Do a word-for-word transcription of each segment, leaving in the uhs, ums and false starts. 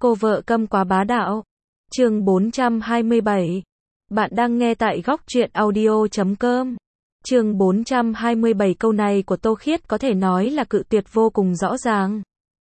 Cô vợ câm quá bá đạo. Chương bốn trăm hai mươi bảy. Bạn đang nghe tại góc truyện audio chấm com. Chương bốn trăm hai mươi bảy, câu này của Tô Khiết có thể nói là cự tuyệt vô cùng rõ ràng.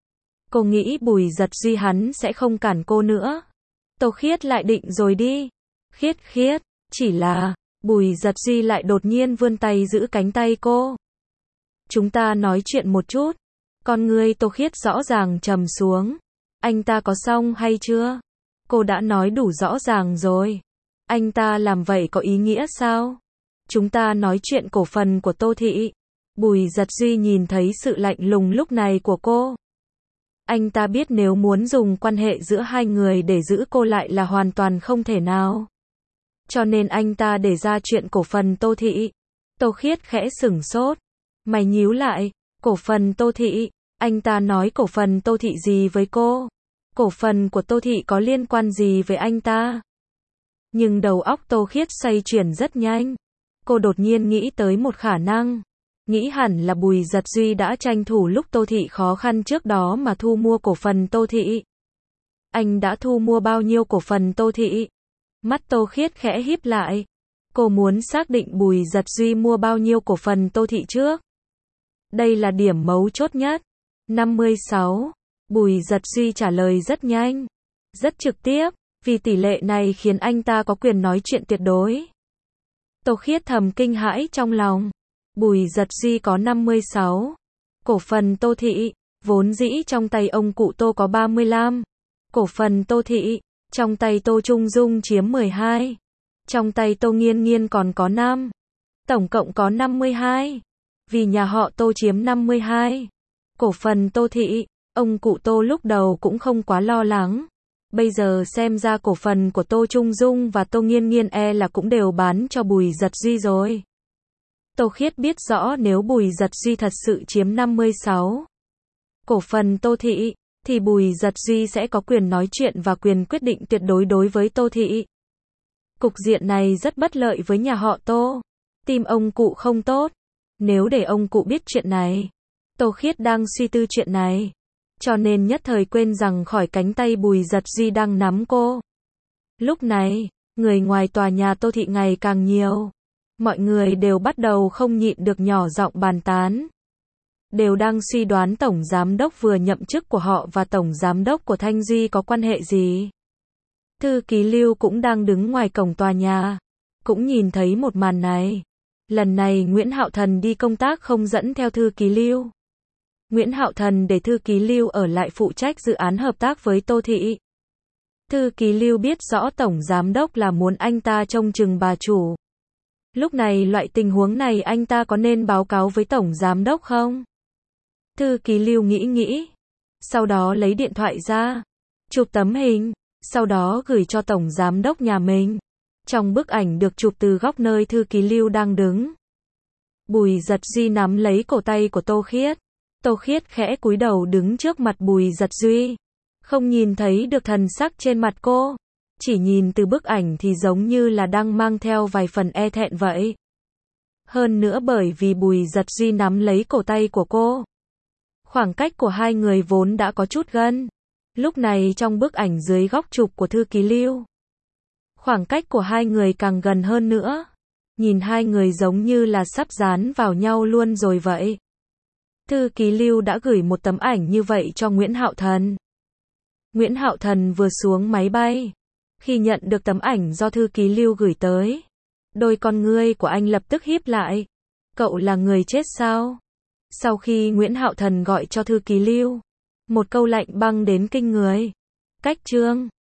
Cô nghĩ Bùi Giật Duy hắn sẽ không cản cô nữa. Tô Khiết lại định rồi đi. Khiết khiết, chỉ là, Bùi Giật Duy lại đột nhiên vươn tay giữ cánh tay cô. Chúng ta nói chuyện một chút. Con ngươi Tô Khiết rõ ràng trầm xuống. Anh ta có xong hay chưa? Cô đã nói đủ rõ ràng rồi. Anh ta làm vậy có ý nghĩa sao? Chúng ta nói chuyện cổ phần của Tô Thị. Bùi Giật Duy nhìn thấy sự lạnh lùng lúc này của cô. Anh ta biết nếu muốn dùng quan hệ giữa hai người để giữ cô lại là hoàn toàn không thể nào. Cho nên anh ta để ra chuyện cổ phần Tô Thị. Tô Khiết khẽ sửng sốt. Mày nhíu lại, cổ phần Tô Thị, anh ta nói cổ phần Tô Thị gì với cô? Cổ phần của Tô Thị có liên quan gì với anh ta? Nhưng đầu óc Tô Khiết xoay chuyển rất nhanh. Cô đột nhiên nghĩ tới một khả năng. Nghĩ hẳn là Bùi Giật Duy đã tranh thủ lúc Tô Thị khó khăn trước đó mà thu mua cổ phần Tô Thị. Anh đã thu mua bao nhiêu cổ phần Tô Thị? Mắt Tô Khiết khẽ híp lại. Cô muốn xác định Bùi Giật Duy mua bao nhiêu cổ phần Tô Thị trước. Đây là điểm mấu chốt nhất. năm mươi sáu. Bùi Giật Duy trả lời rất nhanh. Rất trực tiếp. Vì tỷ lệ này khiến anh ta có quyền nói chuyện tuyệt đối. Tô Khiết thầm kinh hãi trong lòng. Bùi Giật Duy có năm mươi sáu. Cổ phần Tô Thị. Vốn dĩ trong tay ông cụ Tô có ba mươi lăm. Cổ phần Tô Thị. Trong tay Tô Trung Dung chiếm mười hai. Trong tay Tô Nghiên Nghiên còn có năm. Tổng cộng có năm mươi hai. Vì nhà họ Tô chiếm năm mươi hai. Cổ phần Tô Thị. Ông cụ Tô lúc đầu cũng không quá lo lắng. Bây giờ xem ra cổ phần của Tô Trung Dung và Tô Nghiên Nghiên e là cũng đều bán cho Bùi Giật Duy rồi. Tô Khiết biết rõ nếu Bùi Giật Duy thật sự chiếm năm mươi sáu. Cổ phần Tô Thị, thì Bùi Giật Duy sẽ có quyền nói chuyện và quyền quyết định tuyệt đối đối với Tô Thị. Cục diện này rất bất lợi với nhà họ Tô. Tim ông cụ không tốt. Nếu để ông cụ biết chuyện này. Tô Khiết đang suy tư chuyện này. Cho nên nhất thời quên rằng khỏi cánh tay Bùi Giật Duy đang nắm cô. Lúc này, người ngoài tòa nhà Tô Thị ngày càng nhiều. Mọi người đều bắt đầu không nhịn được nhỏ giọng bàn tán. Đều đang suy đoán tổng giám đốc vừa nhậm chức của họ và tổng giám đốc của Thanh Duy có quan hệ gì. Thư ký Lưu cũng đang đứng ngoài cổng tòa nhà. Cũng nhìn thấy một màn này. Lần này Nguyễn Hạo Thần đi công tác không dẫn theo thư ký Lưu. Nguyễn Hạo Thần để thư ký Lưu ở lại phụ trách dự án hợp tác với Tô Thị. Thư ký Lưu biết rõ tổng giám đốc là muốn anh ta trông chừng bà chủ. Lúc này loại tình huống này anh ta có nên báo cáo với tổng giám đốc không? Thư ký Lưu nghĩ nghĩ. Sau đó lấy điện thoại ra. Chụp tấm hình. Sau đó gửi cho tổng giám đốc nhà mình. Trong bức ảnh được chụp từ góc nơi thư ký Lưu đang đứng. Bùi Giật Duy nắm lấy cổ tay của Tô Khiết. Tô Khiết khẽ cúi đầu đứng trước mặt Bùi Giật Duy. Không nhìn thấy được thần sắc trên mặt cô. Chỉ nhìn từ bức ảnh thì giống như là đang mang theo vài phần e thẹn vậy. Hơn nữa bởi vì Bùi Giật Duy nắm lấy cổ tay của cô. Khoảng cách của hai người vốn đã có chút gần. Lúc này trong bức ảnh dưới góc chụp của thư ký Lưu. Khoảng cách của hai người càng gần hơn nữa. Nhìn hai người giống như là sắp dán vào nhau luôn rồi vậy. Thư ký Lưu đã gửi một tấm ảnh như vậy cho Nguyễn Hạo Thần. Nguyễn Hạo Thần vừa xuống máy bay. Khi nhận được tấm ảnh do thư ký Lưu gửi tới. Đôi con ngươi của anh lập tức híp lại. Cậu là người chết sao? Sau khi Nguyễn Hạo Thần gọi cho thư ký Lưu. Một câu lạnh băng đến kinh người. Cách Trương.